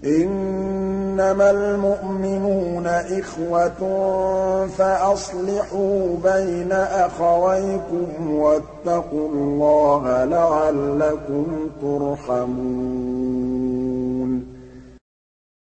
إِنَّمَا الْمُؤْمِنُونَ إِخْوَةٌ فَأَصْلِحُوا بَيْنَ أَخَوَيْكُمْ وَاتَّقُوا اللَّهَ لَعَلَّكُمْ تُرْحَمُونَ